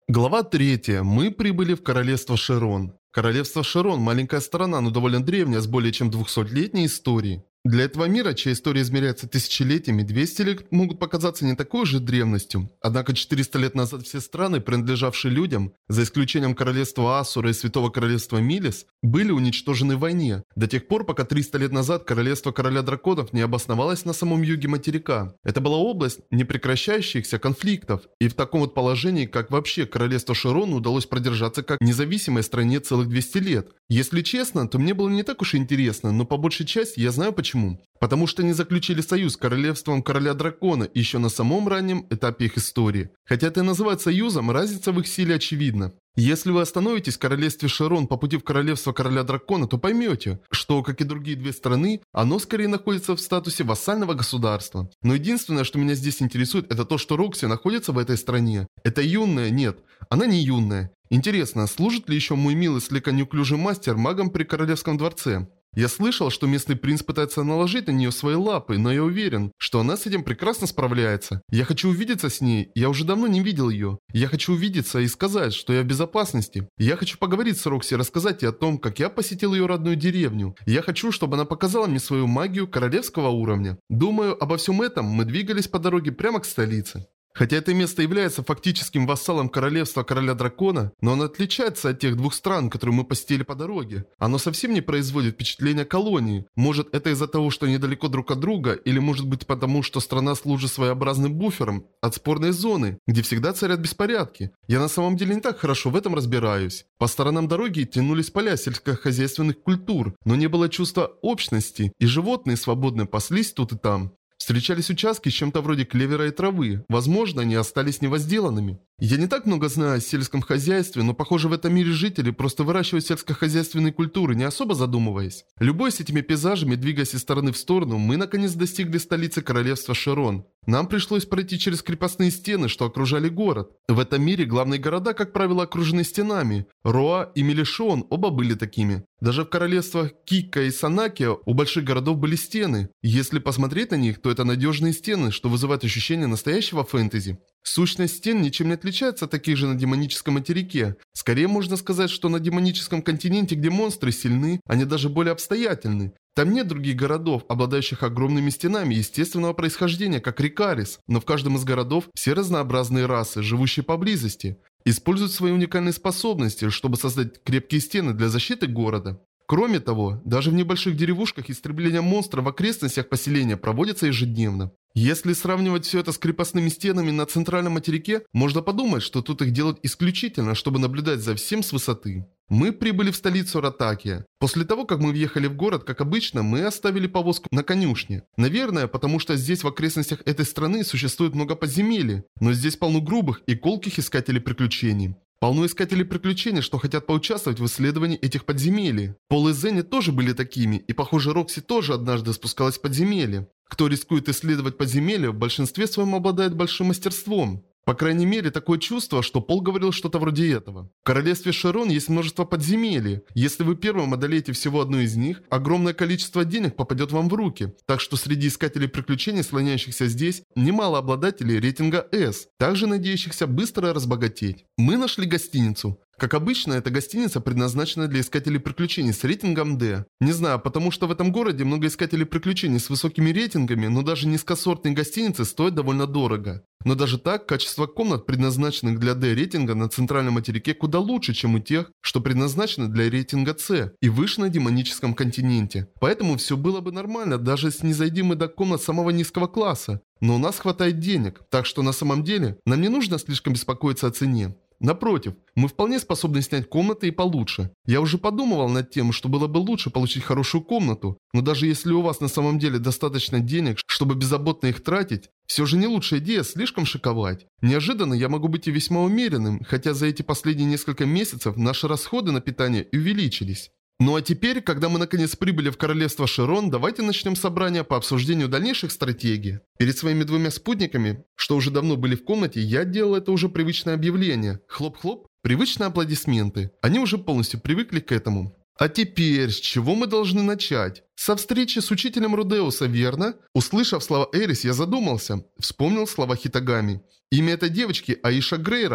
Глава 3. Мы прибыли в королевство Широн. Королевство Широн – маленькая страна, но довольно древняя, с более чем 200-летней историей. Для этого мира, чья история измеряется тысячелетиями, 200 лет могут показаться не такой же древностью. Однако 400 лет назад все страны, принадлежавшие людям, за исключением королевства Асура и Святого Королевства Милис, были уничтожены в войне, до тех пор, пока 300 лет назад королевство Короля Драконов не обосновалось на самом юге материка. Это была область непрекращающихся конфликтов, и в таком вот положении, как вообще королевство Широн удалось продержаться как независимой стране целых 200 лет. Если честно, то мне было не так уж и интересно, но по большей части я знаю почему. Потому что они заключили союз с королевством Короля Дракона еще на самом раннем этапе их истории. Хотя это и называют союзом, разница в их силе очевидна. Если вы остановитесь в королевстве Широн по пути в королевство Короля Дракона, то поймете, что, как и другие две страны, оно скорее находится в статусе вассального государства. Но единственное, что меня здесь интересует, это то, что Рокси находится в этой стране. Это юная? Нет, она не юная. Интересно, служит ли еще мой милый слегка неуклюжий мастер магом при королевском дворце? Я слышал, что местный принц пытается наложить на нее свои лапы, но я уверен, что она с этим прекрасно справляется. Я хочу увидеться с ней, я уже давно не видел ее. Я хочу увидеться и сказать, что я в безопасности. Я хочу поговорить с Рокси и рассказать ей о том, как я посетил ее родную деревню. Я хочу, чтобы она показала мне свою магию королевского уровня. Думаю, обо всем этом мы двигались по дороге прямо к столице. Хотя это место является фактическим вассалом королевства Короля Дракона, но оно отличается от тех двух стран, которые мы посетили по дороге. Оно совсем не производит впечатления колонии. Может, это из-за того, что они далеко друг от друга, или может быть потому, что страна служит своеобразным буфером от спорной зоны, где всегда царят беспорядки. Я на самом деле не так хорошо в этом разбираюсь. По сторонам дороги тянулись поля сельскохозяйственных культур, но не было чувства общности, и животные свободно паслись тут и там. Встречались участки с чем-то вроде клевера и травы. Возможно, они остались невозделанными. Я не так много знаю о сельском хозяйстве, но похоже в этом мире жители просто выращивают сельскохозяйственные культуры, не особо задумываясь. Любуясь этими пейзажами, двигаясь из стороны в сторону, мы наконец достигли столицы королевства Широн. Нам пришлось пройти через крепостные стены, что окружали город. В этом мире главные города, как правило, окружены стенами. Роа и Мелишон оба были такими. Даже в королевствах Кикка и Санакия у больших городов были стены. Если посмотреть на них, то это надежные стены, что вызывает ощущение настоящего фэнтези. Сущность стен ничем не отличается от таких же на демоническом материке. Скорее можно сказать, что на демоническом континенте, где монстры сильны, они даже более обстоятельны. Там нет других городов, обладающих огромными стенами естественного происхождения, как Рикарис, но в каждом из городов все разнообразные расы, живущие поблизости, используют свои уникальные способности, чтобы создать крепкие стены для защиты города. Кроме того, даже в небольших деревушках истребление монстров в окрестностях поселения проводится ежедневно. Если сравнивать все это с крепостными стенами на центральном материке, можно подумать, что тут их делают исключительно, чтобы наблюдать за всем с высоты. Мы прибыли в столицу Ратакия. После того, как мы въехали в город, как обычно, мы оставили повозку на конюшне. Наверное, потому что здесь в окрестностях этой страны существует много подземелий, но здесь полно грубых и колких искателей приключений. Полно искателей приключений, что хотят поучаствовать в исследовании этих подземелий. Пол и Зенни тоже были такими, и похоже Рокси тоже однажды спускалась в подземелье. Кто рискует исследовать подземелья, в большинстве своем обладает большим мастерством. По крайней мере, такое чувство, что Пол говорил что-то вроде этого. В королевстве Широн есть множество подземелий. Если вы первым одолеете всего одну из них, огромное количество денег попадет вам в руки. Так что среди искателей приключений, слоняющихся здесь, немало обладателей рейтинга S, также надеющихся быстро разбогатеть. Мы нашли гостиницу. Как обычно, эта гостиница предназначена для искателей приключений с рейтингом D. Не знаю, потому что в этом городе много искателей приключений с высокими рейтингами, но даже низкосортные гостиницы стоят довольно дорого. Но даже так, качество комнат, предназначенных для D рейтинга на центральном материке, куда лучше, чем у тех, что предназначены для рейтинга C и выше на демоническом континенте. Поэтому все было бы нормально, даже если не зайдем мы до комнат самого низкого класса. Но у нас хватает денег, так что на самом деле нам не нужно слишком беспокоиться о цене. Напротив, мы вполне способны снять комнаты и получше. Я уже подумывал над тем, что было бы лучше получить хорошую комнату, но даже если у вас на самом деле достаточно денег, чтобы беззаботно их тратить, все же не лучшая идея слишком шиковать. Неожиданно я могу быть и весьма умеренным, хотя за эти последние несколько месяцев наши расходы на питание увеличились. Ну а теперь, когда мы наконец прибыли в королевство Широн, давайте начнем собрание по обсуждению дальнейших стратегий. Перед своими двумя спутниками, что уже давно были в комнате, я делал это уже привычное объявление. Хлоп-хлоп, привычные аплодисменты. Они уже полностью привыкли к этому. А теперь, с чего мы должны начать? Со встречи с учителем Рудеуса, верно? Услышав слова Эрис, я задумался. Вспомнил слова Хитагами. Имя этой девочки Аиша Грейрот.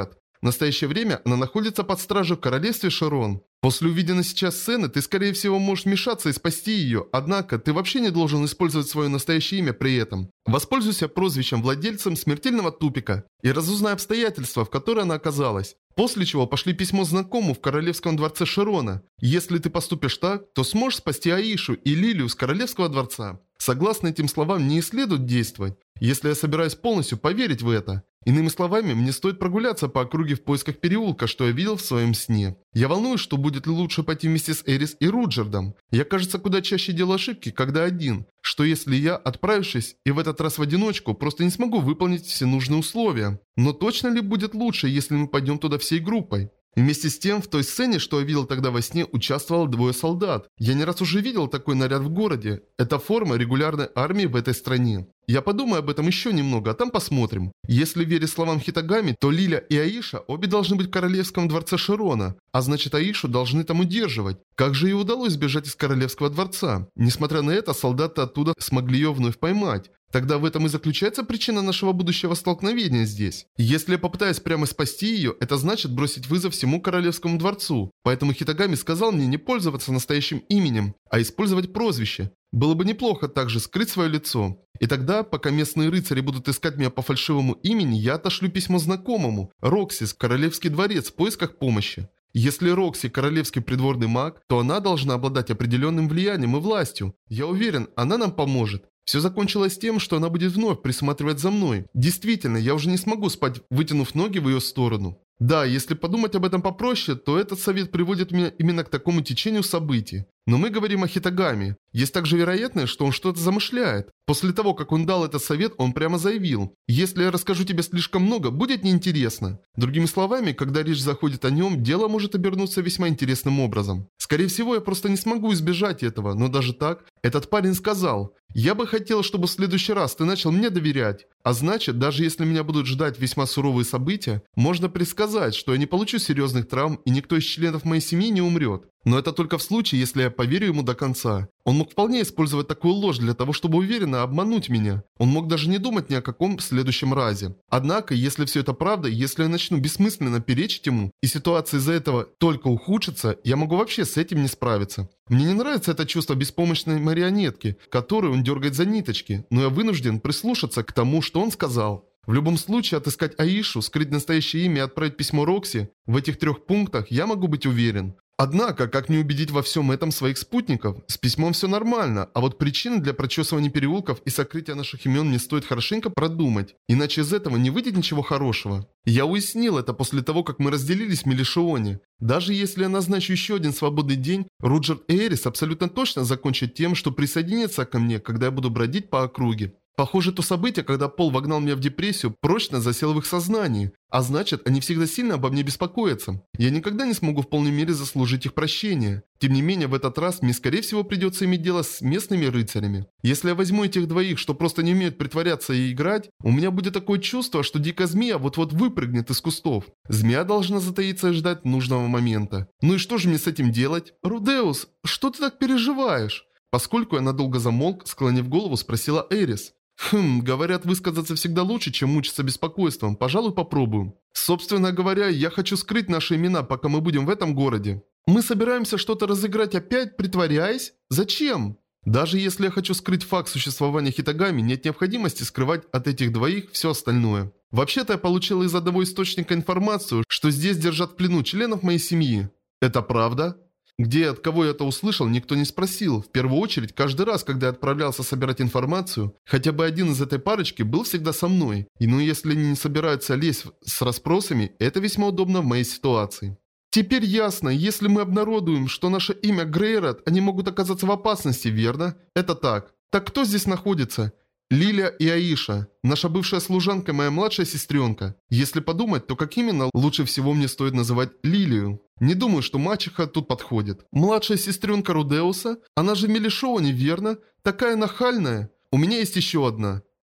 В настоящее время она находится под стражей в королевстве Шерон. После увиденной сейчас сцены ты, скорее всего, можешь вмешаться и спасти ее, однако ты вообще не должен использовать свое настоящее имя при этом. Воспользуйся прозвищем владельцем смертельного тупика и разузнай обстоятельства, в которые она оказалась. После чего пошли письмо знакомому в королевском дворце Шерона. Если ты поступишь так, то сможешь спасти Аишу и Лилию с королевского дворца. Согласно этим словам, не следует действовать, если я собираюсь полностью поверить в это. Иными словами, мне стоит прогуляться по округе в поисках переулка, что я видел в своем сне. Я волнуюсь, что будет ли лучше пойти вместе с Эрис и Руджердом. Я, кажется, куда чаще делаю ошибки, когда один. Что если я, отправившись и в этот раз в одиночку, просто не смогу выполнить все нужные условия. Но точно ли будет лучше, если мы пойдем туда всей группой? Вместе с тем, в той сцене, что я видел тогда во сне, участвовало 2 солдат. Я не раз уже видел такой наряд в городе. Это форма регулярной армии в этой стране. Я подумаю об этом еще немного, а там посмотрим. Если верить словам Хитагами, то Лиля и Аиша обе должны быть в королевском дворце Шерона, а значит Аишу должны там удерживать. Как же ей удалось сбежать из королевского дворца? Несмотря на это, солдаты оттуда смогли ее вновь поймать. Тогда в этом и заключается причина нашего будущего столкновения здесь. Если я попытаюсь прямо спасти ее, это значит бросить вызов всему королевскому дворцу. Поэтому Хитагами сказал мне не пользоваться настоящим именем, а использовать прозвище. Было бы неплохо также скрыть свое лицо. И тогда, пока местные рыцари будут искать меня по фальшивому имени, я отошлю письмо знакомому, Рокси, в королевский дворец в поисках помощи. Если Рокси королевский придворный маг, то она должна обладать определенным влиянием и властью. Я уверен, она нам поможет. Все закончилось тем, что она будет вновь присматривать за мной. Действительно, я уже не смогу спать, вытянув ноги в ее сторону. Да, если подумать об этом попроще, то этот совет приводит меня именно к такому течению событий. Но мы говорим о Хитагами. Есть также вероятность, что он что-то замышляет. После того, как он дал этот совет, он прямо заявил: «Если я расскажу тебе слишком много, будет неинтересно». Другими словами, когда речь заходит о нем, дело может обернуться весьма интересным образом. Скорее всего, я просто не смогу избежать этого, но даже так, этот парень сказал: «Я бы хотел, чтобы в следующий раз ты начал мне доверять». А значит, даже если меня будут ждать весьма суровые события, можно предсказать, что я не получу серьезных травм и никто из членов моей семьи не умрет. Но это только в случае, если я поверю ему до конца. Он мог вполне использовать такую ложь для того, чтобы уверенно обмануть меня. Он мог даже не думать ни о каком следующем разе. Однако, если все это правда, если я начну бессмысленно перечить ему, и ситуация из-за этого только ухудшится, я могу вообще с этим не справиться. Мне не нравится это чувство беспомощной марионетки, которую он дергает за ниточки, но я вынужден прислушаться к тому, что он сказал. В любом случае, отыскать Аишу, скрыть настоящее имя и отправить письмо Рокси, в этих 3 пунктах я могу быть уверен. Однако, как не убедить во всем этом своих спутников? С письмом все нормально, а вот причины для прочесывания переулков и сокрытия наших имен мне стоит хорошенько продумать, иначе из этого не выйдет ничего хорошего. Я уяснил это после того, как мы разделились в Мелишионе. Даже если я назначу еще один свободный день, Руджерд и Эрис абсолютно точно закончат тем, что присоединятся ко мне, когда я буду бродить по округе. Похоже, то событие, когда Пол вогнал меня в депрессию, прочно засело в их сознании. А значит, они всегда сильно обо мне беспокоятся. Я никогда не смогу в полной мере заслужить их прощение. Тем не менее, в этот раз мне, скорее всего, придется иметь дело с местными рыцарями. Если я возьму этих двоих, что просто не умеют притворяться и играть, у меня будет такое чувство, что дикая змея вот-вот выпрыгнет из кустов. Змея должна затаиться и ждать нужного момента. Ну и что же мне с этим делать? Рудеус, что ты так переживаешь? Поскольку я надолго замолк, склонив голову, спросила Эрис. Говорят, высказаться всегда лучше, чем мучиться беспокойством. Пожалуй, попробую. Собственно говоря, я хочу скрыть наши имена, пока мы будем в этом городе. Мы собираемся что-то разыграть опять, притворяясь? Зачем? Даже если я хочу скрыть факт существования Хитагами, нет необходимости скрывать от этих двоих все остальное. Вообще-то я получил из одного источника информацию, что здесь держат в плену членов моей семьи. Это правда? Где и от кого я это услышал, никто не спросил. В первую очередь, каждый раз, когда я отправлялся собирать информацию, хотя бы один из этой парочки был всегда со мной. И ну если они не собираются лезть с расспросами, это весьма удобно в моей ситуации. Теперь ясно, если мы обнародуем, что наше имя Грейрот, они могут оказаться в опасности, верно? Это так. Так кто здесь находится? Лиля и Аиша. Наша бывшая служанка, моя младшая сестренка. Если подумать, то как именно лучше всего мне стоит называть Лилию? Не думаю, что мачеха тут подходит. Младшая сестренка Рудеуса? Она же в Мелишионе, верно? Такая нахальная. У меня есть еще одна.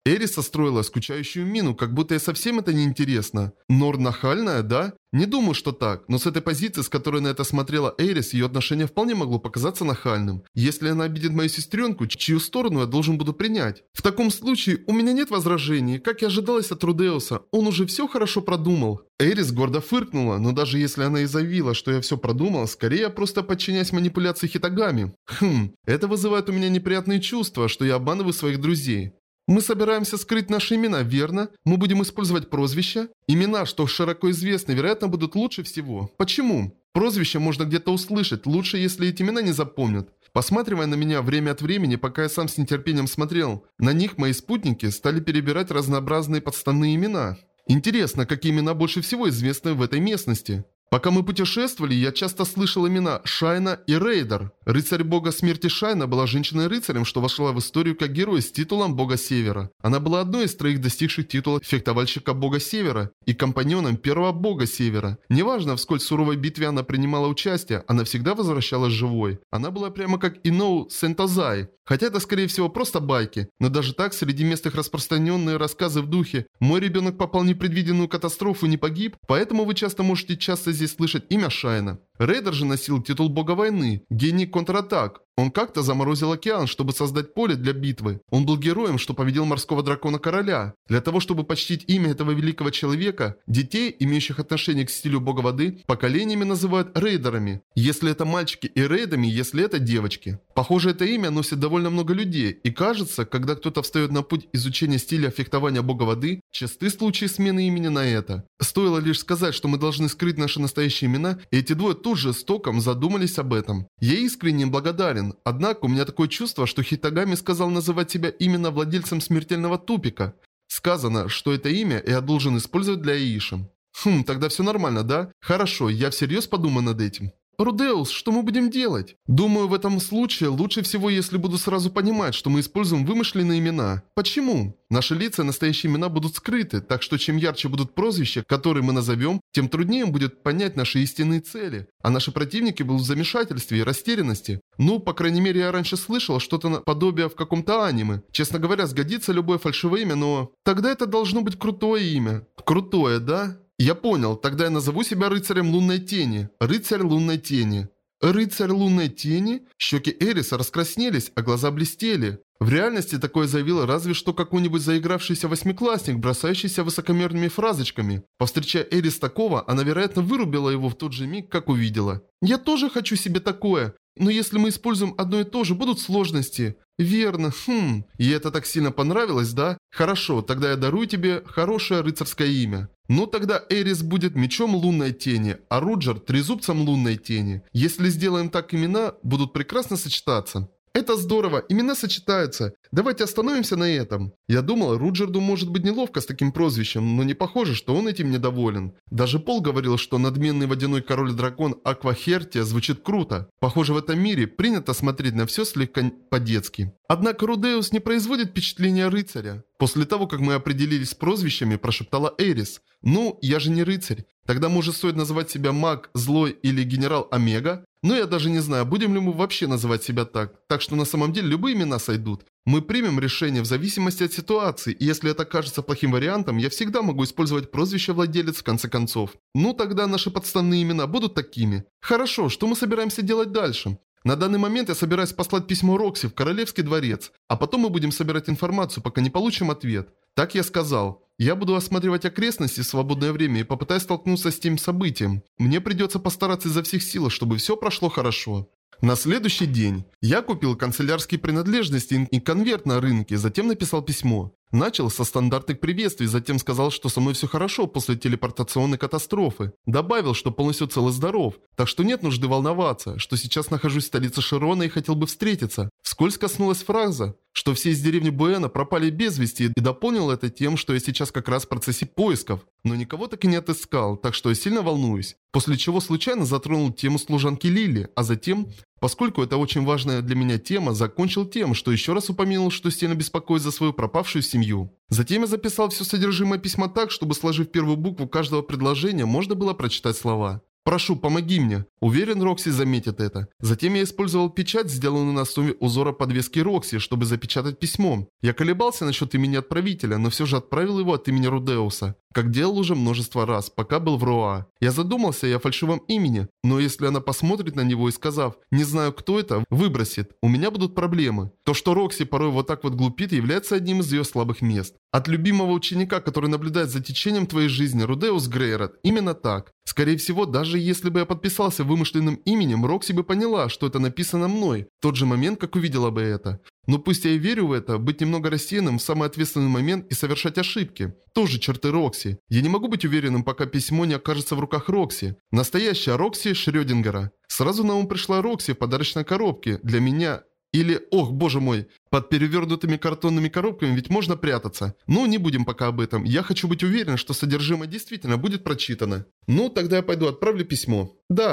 Эрис состроила скучающую мину, как будто ей совсем это не интересно. Нор нахальная, да? Не думаю, что так, но с этой позиции, с которой на это смотрела Эрис, ее отношение вполне могло показаться нахальным. Если она обидит мою сестренку, чью сторону я должен буду принять? В таком случае у меня нет возражений, как и ожидалось от Рудеуса, он уже все хорошо продумал. Эрис гордо фыркнула, но даже если она и заявила, что я все продумал, скорее я просто подчиняюсь манипуляции Хитагами. Это вызывает у меня неприятные чувства, что я обманываю своих друзей. Мы собираемся скрыть наши имена, верно? Мы будем использовать прозвища? Имена, что широко известны, вероятно, будут лучше всего. Почему? Прозвище можно где-то услышать, лучше, если эти имена не запомнят. Посматривая на меня время от времени, пока я сам с нетерпением смотрел, на них мои спутники стали перебирать разнообразные подставные имена. Интересно, какие имена больше всего известны в этой местности? Пока мы путешествовали, я часто слышал имена Шайна и Рейдер. Рыцарь бога смерти Шайна была женщиной-рыцарем, что вошла в историю как герой с титулом бога Севера. Она была одной из троих достигших титула фехтовальщика бога Севера и компаньоном первого бога Севера. Неважно, в сколь суровой битве она принимала участие, она всегда возвращалась живой. Она была прямо как Иноу Сентозай. Хотя это скорее всего просто байки, но даже так среди местных распространенные рассказы в духе «Мой ребенок попал в непредвиденную катастрофу и не погиб», поэтому вы можете часто здесь слышать имя Шайна. Рейдер же носил титул бога войны, гений контратак. Он как-то заморозил океан, чтобы создать поле для битвы. Он был героем, что победил морского дракона-короля. Для того, чтобы почтить имя этого великого человека, детей, имеющих отношение к стилю бога воды, поколениями называют рейдерами. Если это мальчики, и рейдами, если это девочки. Похоже, это имя носит довольно много людей, и кажется, когда кто-то встает на путь изучения стиля фехтования бога воды, часты случаи смены имени на это. Стоило лишь сказать, что мы должны скрыть наши настоящие имена, и эти двое тут же с током задумались об этом. Я искренне им благодарен. Однако у меня такое чувство, что Хитагами сказал называть себя именно владельцем смертельного тупика. Сказано, что это имя я должен использовать для Аиши. Тогда все нормально, да? Хорошо, я всерьез подумаю над этим. Рудеус, что мы будем делать? Думаю, в этом случае лучше всего, если буду сразу понимать, что мы используем вымышленные имена. Почему? Наши лица и настоящие имена будут скрыты, так что чем ярче будут прозвища, которые мы назовем, тем труднее им будет понять наши истинные цели. А наши противники будут в замешательстве и растерянности. Ну, по крайней мере, я раньше слышал что-то наподобие в каком-то аниме. Честно говоря, сгодится любое фальшивое имя, но... Тогда это должно быть крутое имя. Крутое, да? Я понял, тогда я назову себя рыцарем лунной тени. Рыцарь лунной тени. Рыцарь лунной тени? Щеки Эриса раскраснелись, а глаза блестели. В реальности такое заявил разве что какой-нибудь заигравшийся восьмиклассник, бросающийся высокомерными фразочками. Повстречая Эрис такого, она, вероятно, вырубила его в тот же миг, как увидела. «Я тоже хочу себе такое. Но если мы используем одно и то же, будут сложности». «Верно, И это так сильно понравилось, да? Хорошо, тогда я дарую тебе хорошее рыцарское имя». Ну тогда Эрис будет мечом лунной тени, а Руджер трезубцем лунной тени. Если сделаем так, имена будут прекрасно сочетаться. Это здорово, имена сочетаются. Давайте остановимся на этом. Я думал, Руджерду может быть неловко с таким прозвищем, но не похоже, что он этим недоволен. Даже Пол говорил, что надменный водяной король-дракон Аквахертия звучит круто. Похоже, в этом мире принято смотреть на все слегка по-детски. Однако Рудеус не производит впечатления рыцаря. После того, как мы определились с прозвищами, прошептала Эрис. «Ну, я же не рыцарь. Тогда, может, стоит называть себя маг, злой или генерал Омега? Но я даже не знаю, будем ли мы вообще называть себя так. Так что на самом деле любые имена сойдут. Мы примем решение в зависимости от ситуации, и если это кажется плохим вариантом, я всегда могу использовать прозвище владелец в конце концов. Ну тогда наши подставные имена будут такими. Хорошо, что мы собираемся делать дальше? На данный момент я собираюсь послать письмо Рокси в Королевский дворец, а потом мы будем собирать информацию, пока не получим ответ. Так я сказал. Я буду осматривать окрестности в свободное время и попытаюсь столкнуться с тем событием. Мне придется постараться изо всех сил, чтобы все прошло хорошо. На следующий день я купил канцелярские принадлежности и конверт на рынке, затем написал письмо. Начал со стандартных приветствий, затем сказал, что со мной все хорошо после телепортационной катастрофы. Добавил, что полностью цел и здоров, так что нет нужды волноваться, что сейчас нахожусь в столице Широна и хотел бы встретиться. Вскользь коснулась фраза, что все из деревни Буэна пропали без вести, и дополнил это тем, что я сейчас как раз в процессе поисков. Но никого так и не отыскал, так что я сильно волнуюсь. После чего случайно затронул тему служанки Лили, а затем, поскольку это очень важная для меня тема, закончил тем, что еще раз упомянул, что сильно беспокоит за свою пропавшую семью. Затем я записал все содержимое письма так, чтобы, сложив первую букву каждого предложения, можно было прочитать слова. Прошу, помоги мне. Уверен, Рокси заметит это. Затем я использовал печать, сделанную на основе узора подвески Рокси, чтобы запечатать письмо. Я колебался насчет имени отправителя, но все же отправил его от имени Рудеуса, как делал уже множество раз, пока был в Роа. Я задумался и о фальшивом имени, но если она посмотрит на него и сказав «не знаю, кто это», выбросит, у меня будут проблемы. То, что Рокси порой вот так вот глупит, является одним из ее слабых мест. От любимого ученика, который наблюдает за течением твоей жизни, Рудеус Грейрот, именно так. Скорее всего, даже если бы я подписался вымышленным именем, Рокси бы поняла, что это написано мной, в тот же момент, как увидела бы это. Но пусть я и верю в это, быть немного рассеянным в самый ответственный момент и совершать ошибки. Тоже черты Рокси. Я не могу быть уверенным, пока письмо не окажется в руках Рокси. Настоящая Рокси Шрёдингера. Сразу на ум пришла Рокси в подарочной коробке. Для меня... Или, ох, боже мой, под перевернутыми картонными коробками ведь можно прятаться. Ну, не будем пока об этом. Я хочу быть уверен, что содержимое действительно будет прочитано. Ну, тогда я пойду отправлю письмо.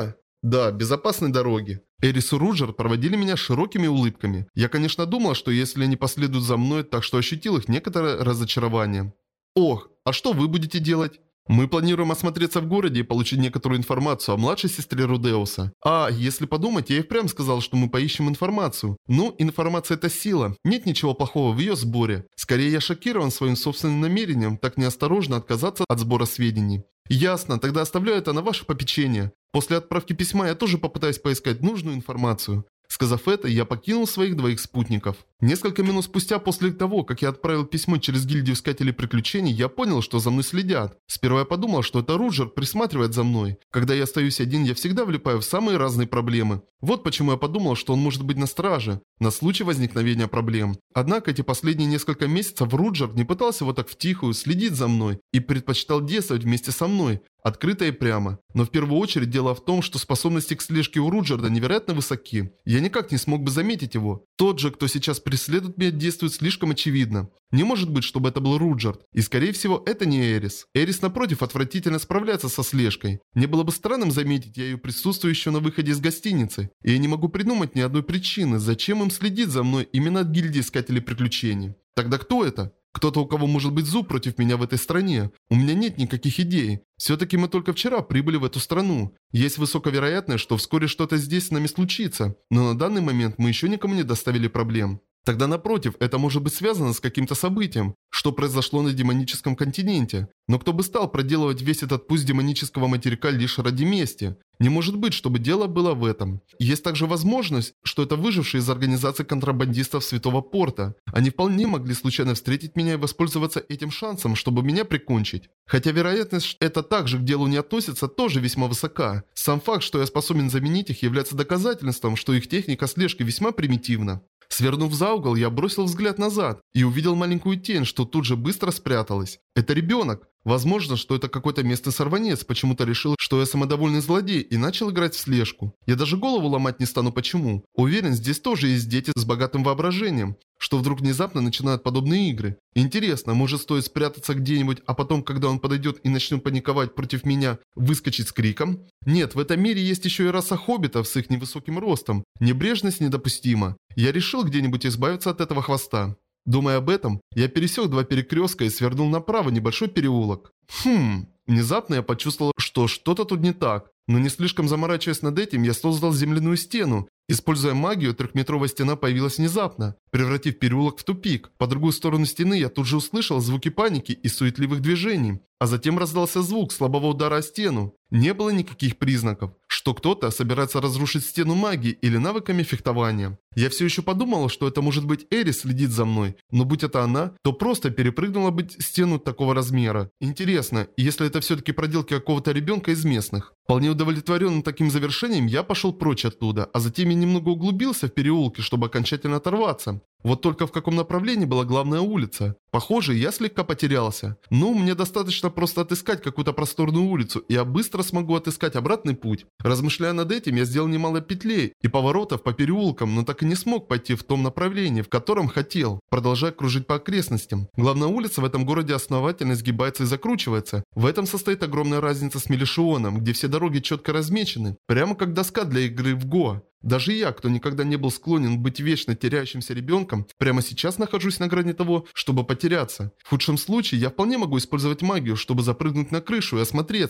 Да, безопасной дороги. Эрис и Руджер проводили меня широкими улыбками. Я, конечно, думал, что если они последуют за мной, так что ощутил их некоторое разочарование. Ох, а что вы будете делать? Мы планируем осмотреться в городе и получить некоторую информацию о младшей сестре Рудеуса. А, если подумать, я и впрямь сказал, что мы поищем информацию. Ну, информация – это сила. Нет ничего плохого в ее сборе. Скорее, я шокирован своим собственным намерением так неосторожно отказаться от сбора сведений. Ясно, тогда оставляю это на ваше попечение. После отправки письма я тоже попытаюсь поискать нужную информацию. Сказав это, я покинул своих двоих спутников. Несколько минут спустя после того, как я отправил письмо через гильдию искателей приключений, я понял, что за мной следят. Сперва я подумал, что это Руджер присматривает за мной. Когда я остаюсь один, я всегда влипаю в самые разные проблемы. Вот почему я подумал, что он может быть на страже, на случай возникновения проблем. Однако эти последние несколько месяцев Руджер не пытался вот так втихую следить за мной и предпочитал действовать вместе со мной. Открыто и прямо. Но в первую очередь дело в том, что способности к слежке у Руджерда невероятно высоки. Я никак не смог бы заметить его. Тот же, кто сейчас преследует меня, действует слишком очевидно. Не может быть, чтобы это был Руджерд. И скорее всего, это не Эрис. Эрис, напротив, отвратительно справляется со слежкой. Мне было бы странным заметить я ее присутствующую на выходе из гостиницы. И я не могу придумать ни одной причины, зачем им следить за мной именно от гильдии искателей приключений. Тогда кто это? Кто-то, у кого может быть зуб против меня в этой стране. У меня нет никаких идей. Все-таки мы только вчера прибыли в эту страну. Есть высокая вероятность, что вскоре что-то здесь с нами случится. Но на данный момент мы еще никому не доставили проблем. Тогда напротив, это может быть связано с каким-то событием, что произошло на демоническом континенте. Но кто бы стал проделывать весь этот путь демонического материка лишь ради мести? Не может быть, чтобы дело было в этом. Есть также возможность, что это выжившие из организации контрабандистов Святого Порта. Они вполне могли случайно встретить меня и воспользоваться этим шансом, чтобы меня прикончить. Хотя вероятность, что это также к делу не относится, тоже весьма высока. Сам факт, что я способен заменить их, является доказательством, что их техника слежки весьма примитивна. Свернув за угол, я бросил взгляд назад и увидел маленькую тень, что тут же быстро спряталась. Это ребенок. Возможно, что это какой-то местный сорванец почему-то решил, что я самодовольный злодей и начал играть в слежку. Я даже голову ломать не стану почему. Уверен, здесь тоже есть дети с богатым воображением, что вдруг внезапно начинают подобные игры. Интересно, может стоит спрятаться где-нибудь, а потом, когда он подойдет и начнет паниковать против меня, выскочить с криком? Нет, в этом мире есть еще и раса хоббитов с их невысоким ростом. Небрежность недопустима. Я решил где-нибудь избавиться от этого хвоста. Думая об этом, я пересек два перекрестка и свернул направо небольшой переулок. Внезапно я почувствовал, что что-то тут не так. Но не слишком заморачиваясь над этим, я создал земляную стену. Используя магию, трехметровая стена появилась внезапно, превратив переулок в тупик. По другую сторону стены я тут же услышал звуки паники и суетливых движений. А затем раздался звук слабого удара о стену. Не было никаких признаков, что кто-то собирается разрушить стену магии или навыками фехтования. Я все еще подумал, что это может быть Эрис следит за мной, но будь это она, то просто перепрыгнула бы стену такого размера. Интересно, если это все-таки проделки какого-то ребенка из местных. Вполне удовлетворенным таким завершением, я пошел прочь оттуда, а затем я немного углубился в переулке, чтобы окончательно оторваться. Вот только в каком направлении была главная улица. Похоже, я слегка потерялся. Ну, мне достаточно просто отыскать какую-то просторную улицу, и я быстро смогу отыскать обратный путь. Размышляя над этим, я сделал немало петлей и поворотов по переулкам, но так и не смог пойти в том направлении, в котором хотел, продолжая кружить по окрестностям. Главная улица в этом городе основательно изгибается и закручивается. В этом состоит огромная разница с Мелишионом, где все дороги четко размечены, прямо как доска для игры в Го. Даже я, кто никогда не был склонен быть вечно теряющимся ребенком, прямо сейчас нахожусь на грани того, чтобы потеряться. В худшем случае, я вполне могу использовать магию, чтобы запрыгнуть на крышу и осмотреться.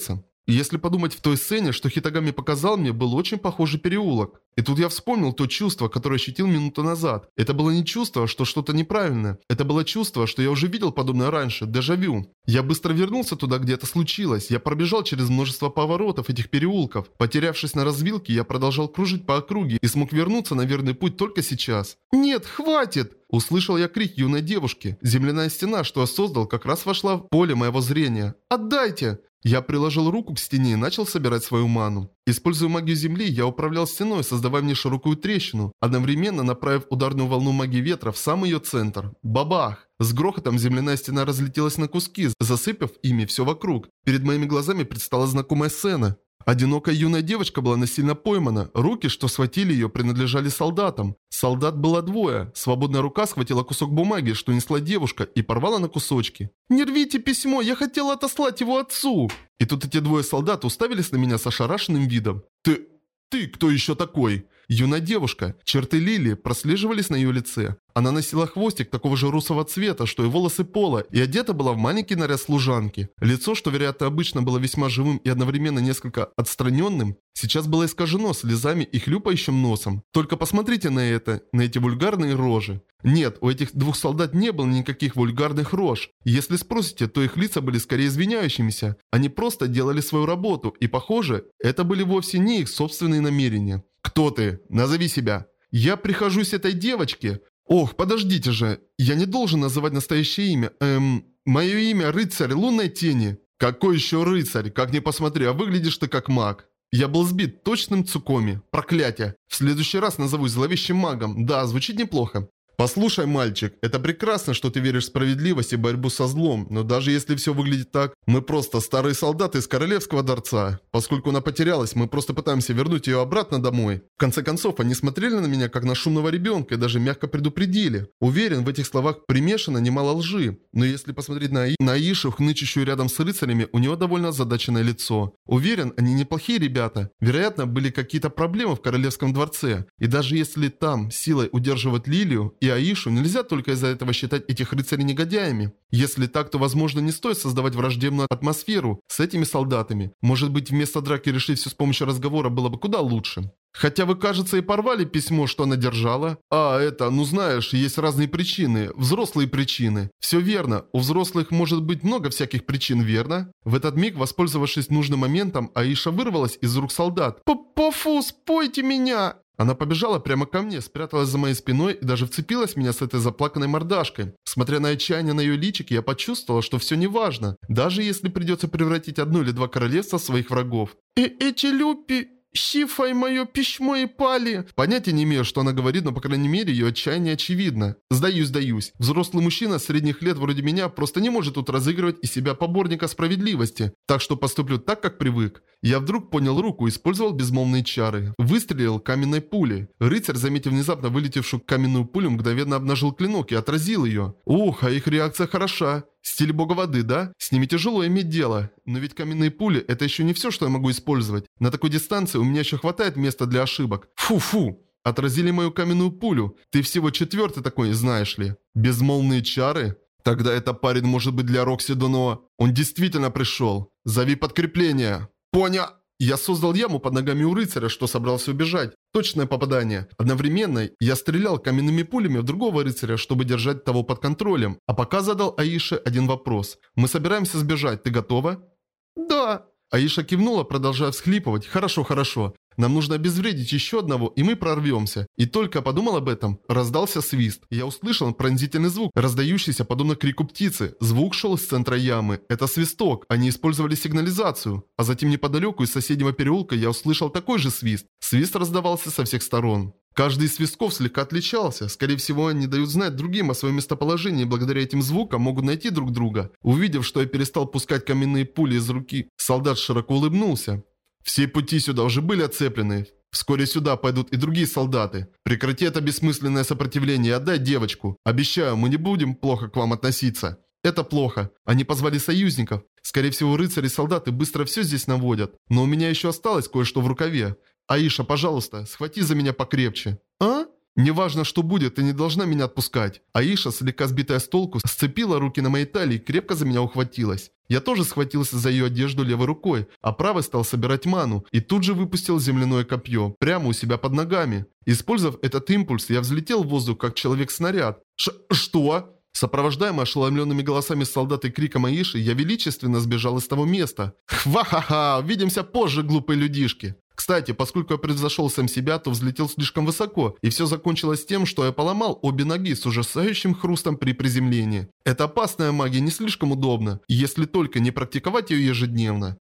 И если подумать, в той сцене, что Хитагами показал мне, был очень похожий переулок. И тут я вспомнил то чувство, которое ощутил минуту назад. Это было не чувство, что что-то неправильно. Это было чувство, что я уже видел подобное раньше, дежавю. Я быстро вернулся туда, где это случилось. Я пробежал через множество поворотов этих переулков. Потерявшись на развилке, я продолжал кружить по округе и смог вернуться на верный путь только сейчас. «Нет, хватит!» Услышал я крик юной девушки. Земляная стена, что я создал, как раз вошла в поле моего зрения. «Отдайте!» Я приложил руку к стене и начал собирать свою ману. Используя магию земли, я управлял стеной, создавая мне широкую трещину, одновременно направив ударную волну магии ветра в самый ее центр. Бабах! С грохотом земляная стена разлетелась на куски, засыпав ими все вокруг. Перед моими глазами предстала знакомая сцена. Одинокая юная девочка была насильно поймана. Руки, что схватили ее, принадлежали солдатам. Солдат было двое. Свободная рука схватила кусок бумаги, что несла девушка, и порвала на кусочки. «Не рвите письмо, я хотела отослать его отцу!» И тут эти двое солдат уставились на меня с ошарашенным видом. «Ты кто еще такой?» Юная девушка. Черты Лилии прослеживались на ее лице. Она носила хвостик такого же русого цвета, что и волосы Пола, и одета была в маленький наряд служанки. Лицо, что, вероятно, обычно было весьма живым и одновременно несколько отстраненным, сейчас было искажено слезами и хлюпающим носом. Только посмотрите на это, на эти вульгарные рожи. Нет, у этих двух солдат не было никаких вульгарных рож. Если спросите, то их лица были скорее извиняющимися. Они просто делали свою работу, и, похоже, это были вовсе не их собственные намерения. «Кто ты? Назови себя!» «Я прихожусь этой девочке!» «Ох, подождите же! Я не должен называть настоящее имя. Мое имя рыцарь лунной тени». «Какой еще рыцарь? Как ни посмотри, а выглядишь ты как маг». Я был сбит точным цукоми. Проклятие. В следующий раз назовусь зловещим магом. Да, звучит неплохо. «Послушай, мальчик, это прекрасно, что ты веришь в справедливость и борьбу со злом, но даже если все выглядит так, мы просто старые солдаты из Королевского дворца. Поскольку она потерялась, мы просто пытаемся вернуть ее обратно домой». В конце концов, они смотрели на меня как на шумного ребенка и даже мягко предупредили. Уверен, в этих словах примешано немало лжи, но если посмотреть на Аишу, хнычущую рядом с рыцарями, у нее довольно озадаченное лицо. Уверен, они неплохие ребята. Вероятно, были какие-то проблемы в Королевском дворце, и даже если там силой удерживать Лилию и Аишу, нельзя только из-за этого считать этих рыцарей негодяями. Если так, то, возможно, не стоит создавать враждебную атмосферу с этими солдатами. Может быть, вместо драки решить все с помощью разговора было бы куда лучше. Хотя вы, кажется, и порвали письмо, что она держала. Ну знаешь, есть разные причины. Взрослые причины. Все верно. У взрослых может быть много всяких причин, верно? В этот миг, воспользовавшись нужным моментом, Аиша вырвалась из рук солдат. «Пафу, спойте меня!» Она побежала прямо ко мне, спряталась за моей спиной и даже вцепилась в меня с этой заплаканной мордашкой. Смотря на отчаяние на ее личике, я почувствовала, что все неважно, даже если придется превратить одно или два королевства в своих врагов. «Эти люпи... Шифа и мое письмо и пали!» Понятия не имею, что она говорит, но по крайней мере ее отчаяние очевидно. Сдаюсь. Взрослый мужчина средних лет вроде меня просто не может тут разыгрывать из себя поборника справедливости. Так что поступлю так, как привык. Я вдруг поднял руку и использовал безмолвные чары. Выстрелил каменной пулей. Рыцарь, заметив внезапно вылетевшую каменную пулю, мгновенно обнажил клинок и отразил ее. Ух, а их реакция хороша. Стиль бога воды, да? С ними тяжело иметь дело. Но ведь каменные пули – это еще не все, что я могу использовать. На такой дистанции у меня еще хватает места для ошибок. Фу-фу. Отразили мою каменную пулю. Ты всего четвертый такой, знаешь ли. Безмолвные чары? Тогда этот парень может быть для Рокси Дуно. Он действительно пришел. Зови подкрепление. Поня... Я создал яму под ногами у рыцаря, что собрался убежать. Точное попадание. Одновременно я стрелял каменными пулями в другого рыцаря, чтобы держать того под контролем. А пока задал Аише один вопрос. «Мы собираемся сбежать, ты готова?» «Да». Аиша кивнула, продолжая всхлипывать. «Хорошо. Нам нужно обезвредить еще одного, и мы прорвемся». И только подумал об этом, раздался свист. Я услышал пронзительный звук, раздающийся подобно крику птицы. Звук шел из центра ямы. Это свисток, они использовали сигнализацию. А затем неподалеку из соседнего переулка я услышал такой же свист. Свист раздавался со всех сторон. Каждый из свистков слегка отличался. Скорее всего, они дают знать другим о своем местоположении, и благодаря этим звукам могут найти друг друга. Увидев, что я перестал пускать каменные пули из руки, солдат широко улыбнулся. «Все пути сюда уже были оцеплены. Вскоре сюда пойдут и другие солдаты. Прекрати это бессмысленное сопротивление и отдай девочку. Обещаю, мы не будем плохо к вам относиться». Это плохо. Они позвали союзников. Скорее всего, рыцари и солдаты быстро все здесь наводят. Но у меня еще осталось кое-что в рукаве. Аиша, пожалуйста, схвати за меня покрепче. А? Неважно, что будет, ты не должна меня отпускать. Аиша, слегка сбитая с толку, сцепила руки на моей талии и крепко за меня ухватилась. Я тоже схватился за ее одежду левой рукой, а правой стал собирать ману, и тут же выпустил земляное копье, прямо у себя под ногами. Использовав этот импульс, я взлетел в воздух, как человек-снаряд. Что? Сопровождаемый ошеломленными голосами солдат и криком Аиши, я величественно сбежал из того места. Хва-ха-ха, увидимся позже, глупые людишки. Кстати, поскольку я превзошел сам себя, то взлетел слишком высоко, и все закончилось тем, что я поломал обе ноги с ужасающим хрустом при приземлении. Эта опасная магия не слишком удобна, если только не практиковать ее ежедневно.